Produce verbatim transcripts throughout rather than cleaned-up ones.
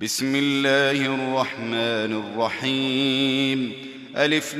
بسم الله الرحمن الرحيم. ألف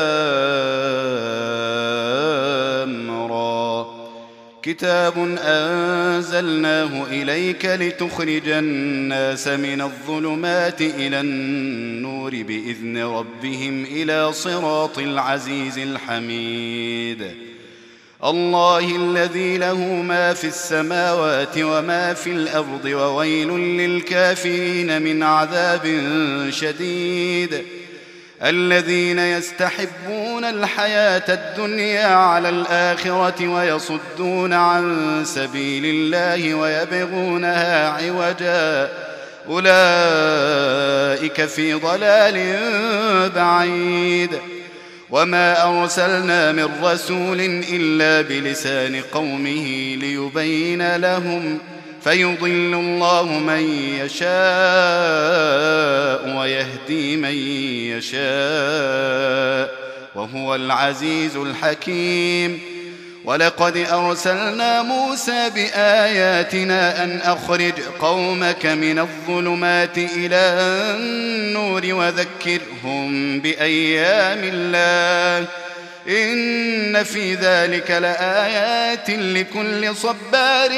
لام را. كتاب أنزلناه إليك لتخرج الناس من الظلمات إلى النور بإذن ربهم إلى صراط العزيز الحميد. الله الذي له ما في السماوات وما في الأرض وويل للكافرين من عذاب شديد. الذين يستحبون الحياة الدنيا على الآخرة ويصدون عن سبيل الله ويبغونها عوجا أولئك في ضلال بعيد. وما أرسلنا من رسول إلا بلسان قومه ليبين لهم فيضل الله من يشاء ويهدي من يشاء وهو العزيز الحكيم. ولقد أرسلنا موسى بآياتنا أن أخرج قومك من الظلمات إلى النور وذكرهم بأيام الله إن في ذلك لآيات لكل صبار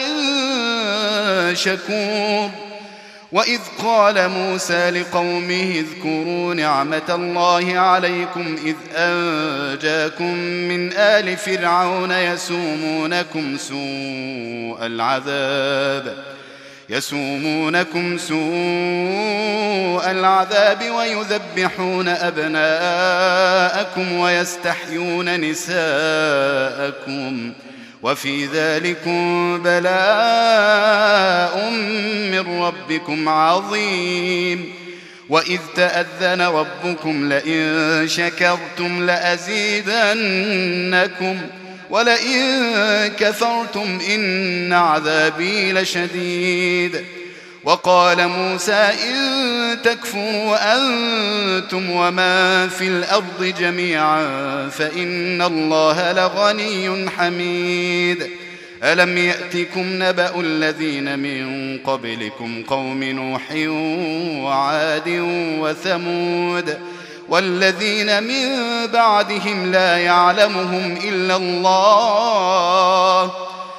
شكور. وإذ قال موسى لقومه اذكروا نعمة الله عليكم إذ أنجاكم من آل فرعون يسومونكم سوء العذاب يسومونكم سوء العذاب ويذبحون أبناءكم ويستحيون نساءكم وفي ذلكم بلاء من ربكم عظيم. وإذ تأذن ربكم لئن شكرتم لأزيدنكم ولئن كفرتم إن عذابي لشديد. وقال موسى إن تكفروا أنتم ومن في الأرض جميعا فإن الله لغني حميد. ألم يأتكم نبأ الذين من قبلكم قوم نوح وعاد وثمود والذين من بعدهم لا يعلمهم إلا الله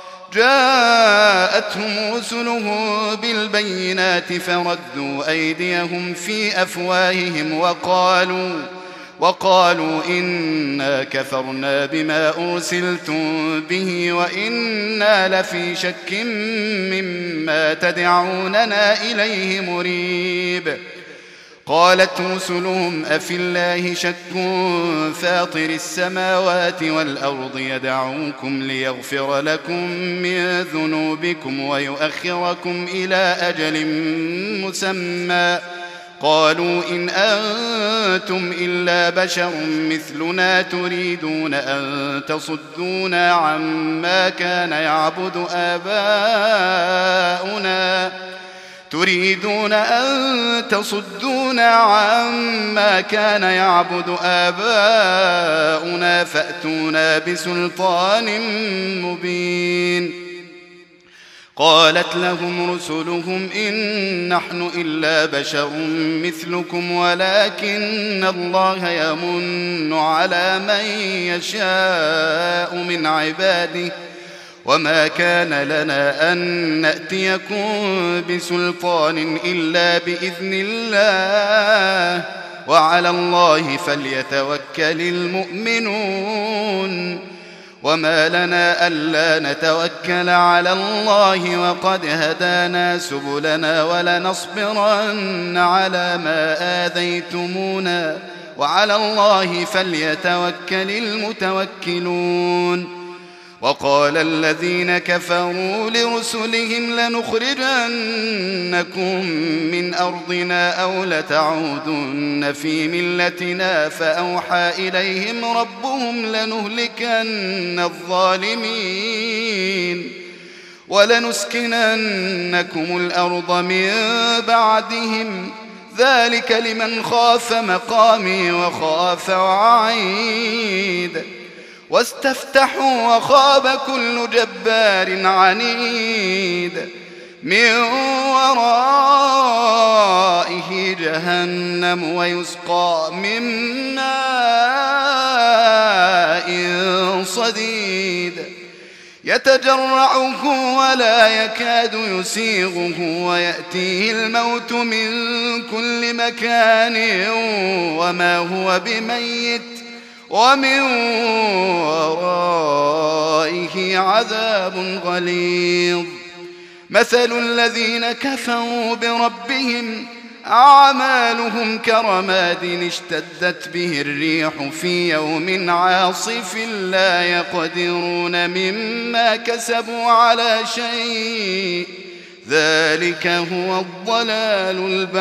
جاءتهم رسلهم بالبينات فردوا أيديهم في أفواههم وقالوا وقالوا إنا كفرنا بما أرسلتم به وإنا لفي شك مما تدعوننا إليه مريب. قالت رسلهم أفي الله شك فاطر السماوات والأرض يدعوكم ليغفر لكم من ذنوبكم ويؤخركم إلى أجل مسمى قالوا إن أنتم إلا بشر مثلنا تريدون أن تصدونا عما كان يعبد آباؤنا تريدون أن تصدونا عما كان يعبد آباؤنا فأتونا بسلطان مبين. قالت لهم رسلهم إن نحن إلا بشر مثلكم ولكن الله يمن على من يشاء من عباده وما كان لنا أن نأتيكم بسلطان إلا بإذن الله وعلى الله فليتوكل المؤمنون. وما لنا ألا نتوكل على الله وقد هدانا سبلنا ولنصبرن على ما آذيتمونا وعلى الله فليتوكل المتوكلون. وقال الذين كفروا لرسلهم لنخرجنكم من أرضنا أو لتعودن في ملتنا فأوحى إليهم ربهم لنهلكن الظالمين ولنسكننكم الأرض من بعدهم ذلك لمن خاف مقامي وخاف وعيد. واستفتحوا وخاب كل جبار عنيد من وراء جهنم ويسقى من ماء صديد يتجرعه ولا يكاد يسيغه ويأتيه الموت من كل مكان وما هو بميت ومن ورائه عذاب غليظ. مثل الذين كفروا بربهم أعمالهم كرماد اشتدت به الريح في يوم عاصف لا يقدرون مما كسبوا على شيء ذلك هو الضلال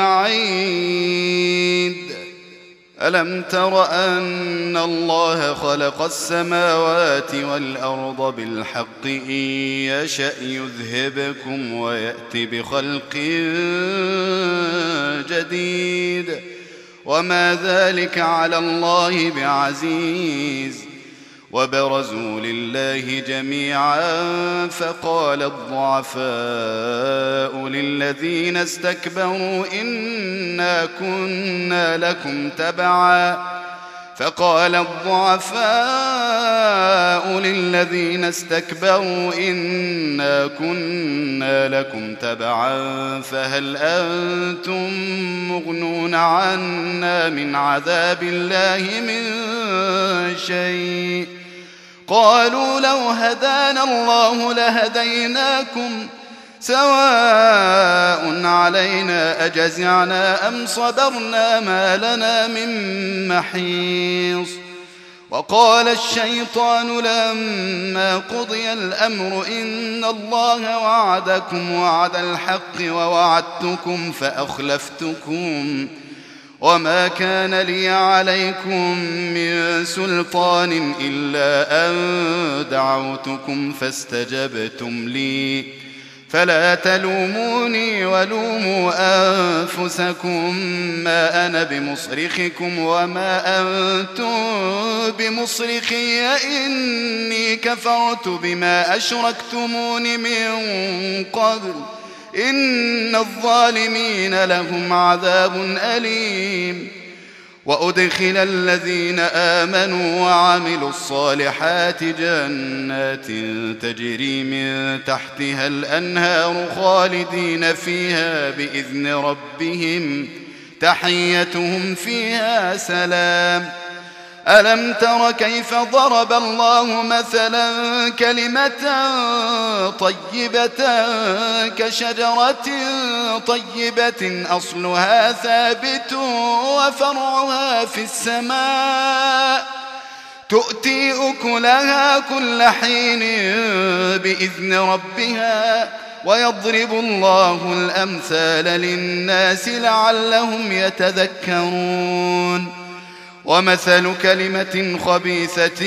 البعيد. ألم تر أن الله خلق السماوات والأرض بالحق إن يشأ يذهبكم ويأتي بخلق جديد وما ذلك على الله بعزيز. وبرزوا لله جميعا فقال الضعفاء للذين استكبروا إنا كنا لكم تبعا فقال الضعفاء للذين استكبروا إنا كنا لكم تبعا فهل أنتم مغنون عنا من عذاب الله من شيء قالوا لو هدانا الله لهديناكم سواء علينا أجزعنا أم صبرنا ما لنا من محيص. وقال الشيطان لما قضي الأمر إن الله وعدكم وعد الحق ووعدتكم فأخلفتكم وما كان لي عليكم من سلطان إلا أن دعوتكم فاستجبتم لي فلا تلوموني ولوموا أنفسكم ما أنا بمصرخكم وما أنتم بمصرخي إني كفرت بما أشركتمون من قبل إن الظالمين لهم عذاب أليم. وأدخل الذين آمنوا وعملوا الصالحات جنات تجري من تحتها الأنهار خالدين فيها بإذن ربهم تحيتهم فيها سلام. ألم تر كيف ضرب الله مثلا كلمة طيبة كشجرة طيبة أصلها ثابت وفرعها في السماء تؤتي أكلها كل حين بإذن ربها ويضرب الله الأمثال للناس لعلهم يتذكرون. ومثل كلمة خبيثة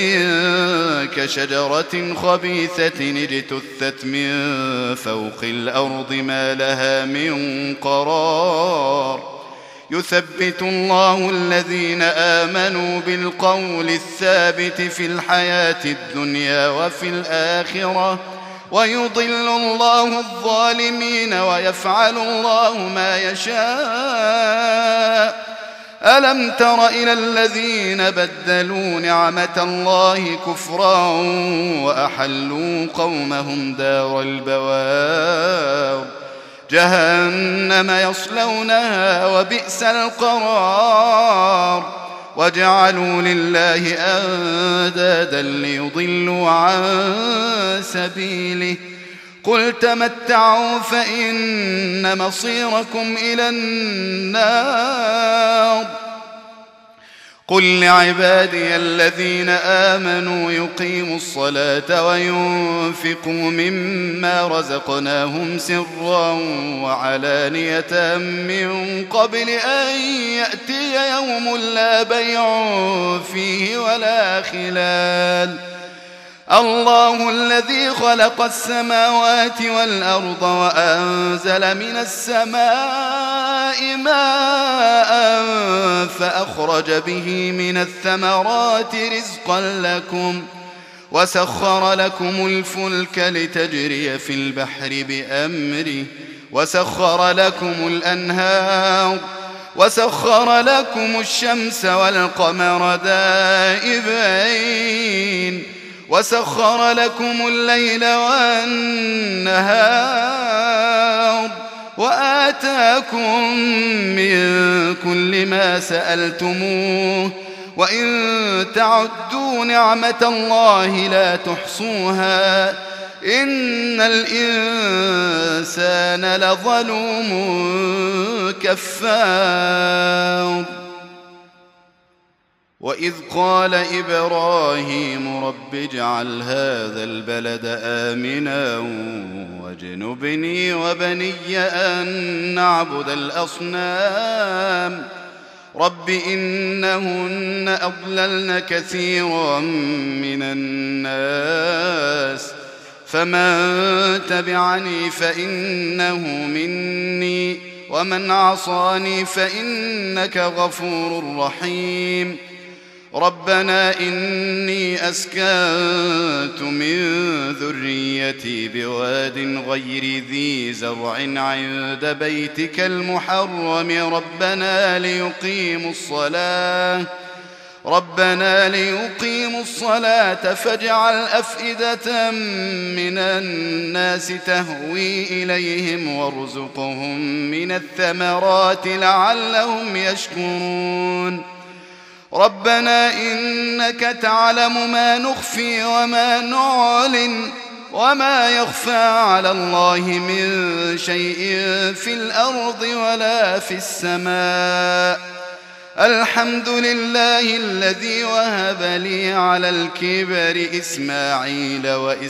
كشجرة خبيثة اجتثت من فوق الأرض ما لها من قرار يثبت الله الذين آمنوا بالقول الثابت في الحياة الدنيا وفي الآخرة ويضل الله الظالمين ويفعل الله ما يشاء. ألم تر إلى الذين بدلوا نعمة الله كفرا وأحلوا قومهم دار البوار جهنم يصلونها وبئس القرار وجعلوا لله أندادا ليضلوا عن سبيله قل تمتعوا فإن مصيركم إلى النار. قل لعبادي الذين آمنوا يقيموا الصلاة وينفقوا مما رزقناهم سرا وعلانية من قبل أن يأتي يوم لا بيع فيه ولا خلال. الله الذي خلق السماوات والأرض وأنزل من السماء ماء فأخرج به من الثمرات رزقا لكم وسخر لكم الفلك لتجري في البحر بأمره وسخر لكم الأنهار وسخر لكم الشمس والقمر دائبين وسخر لكم الليل والنهار وآتاكم من كل ما سألتموه وإن تعدوا نعمة الله لا تحصوها إن الإنسان لظلوم كفار. وإذ قال إبراهيم رب اجعل هذا البلد آمنا واجنبني وبني أن نعبد الأصنام رب إنهن أضللن كثيرا من الناس فمن تبعني فإنه مني ومن عصاني فإنك غفور رحيم. ربنا إني أسكنت من ذريتي بواد غير ذي زرع عند بيتك المحرم ربنا ليقيموا الصلاة ربنا ليقيموا الصلاة فاجعل أفئدة من الناس تهوي إليهم وارزقهم من الثمرات لعلهم يشكرون. ربنا إنك تعلم ما نخفي وما نعلن وما يخفى على الله من شيء في الأرض ولا في السماء. الحمد لله الذي وهب لي على الكبر إسماعيل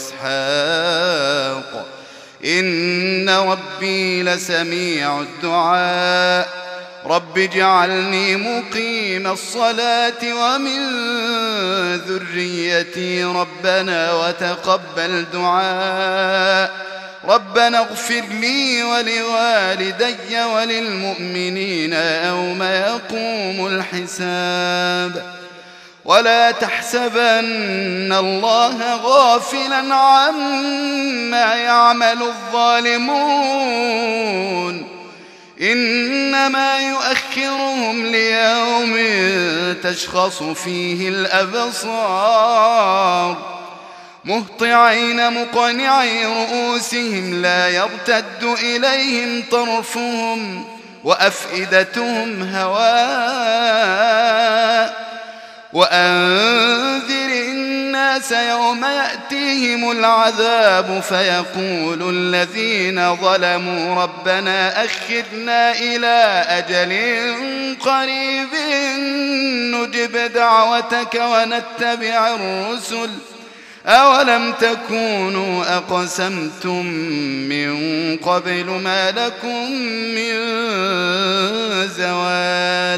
وإسحاق إن ربي لسميع الدعاء. رب اجعلني مقيم الصلاة ومن ذريتي ربنا وتقبل دعاء. ربنا اغفر لي ولوالدي وللمؤمنين يوم يقوم الحساب. ولا تحسبن الله غافلا عما يعمل الظالمون إنما يؤخرهم ليوم تشخص فيه الأبصار مهطعين مقنعي رؤوسهم لا يرتد إليهم طرفهم وأفئدتهم هواء. وأنذر الناس يوم يأتيهم العذاب فيقول الذين ظلموا ربنا أخرنا إلى أجل قريب نجب دعوتك ونتبع الرسل أولم تكونوا أقسمتم من قبل ما لكم من زوال.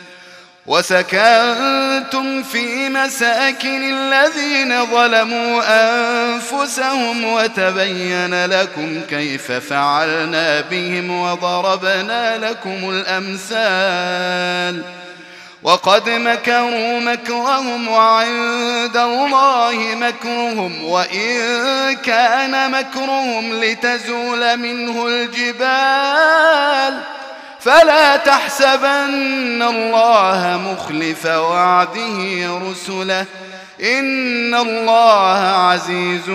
وسكنتم في مساكن الذين ظلموا أنفسهم وتبين لكم كيف فعلنا بهم وضربنا لكم الأمثال. وقد مكروا مكرهم وعند الله مكرهم وإن كان مكرهم لتزول منه الجبال فلا تحسبن الله مخلف وعده رسله إن الله عزيز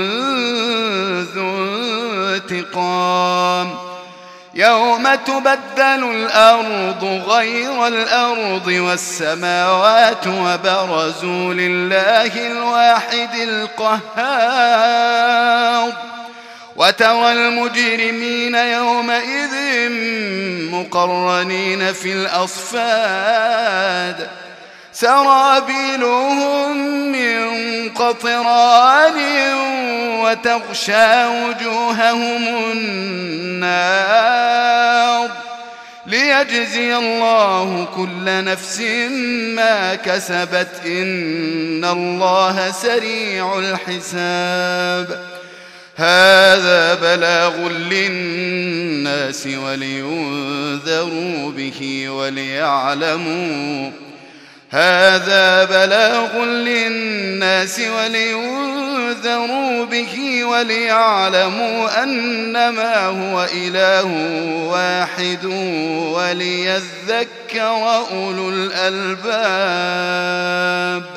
ذو انتقام. يوم تبدل الأرض غير الأرض والسماوات وبرزوا لله الواحد القهار. وترى المجرمين يومئذ مقرنين في الأصفاد سرابيلهم من قطران وتغشى وجوههم النار ليجزي الله كل نفس ما كسبت إن الله سريع الحساب. هذا بلاغ للناس ولينذروا به وليعلموا هذا بلاغ للناس ولينذروا لينذروا به وليعلموا أنما هو إله واحد وليذكر أولو الألباب.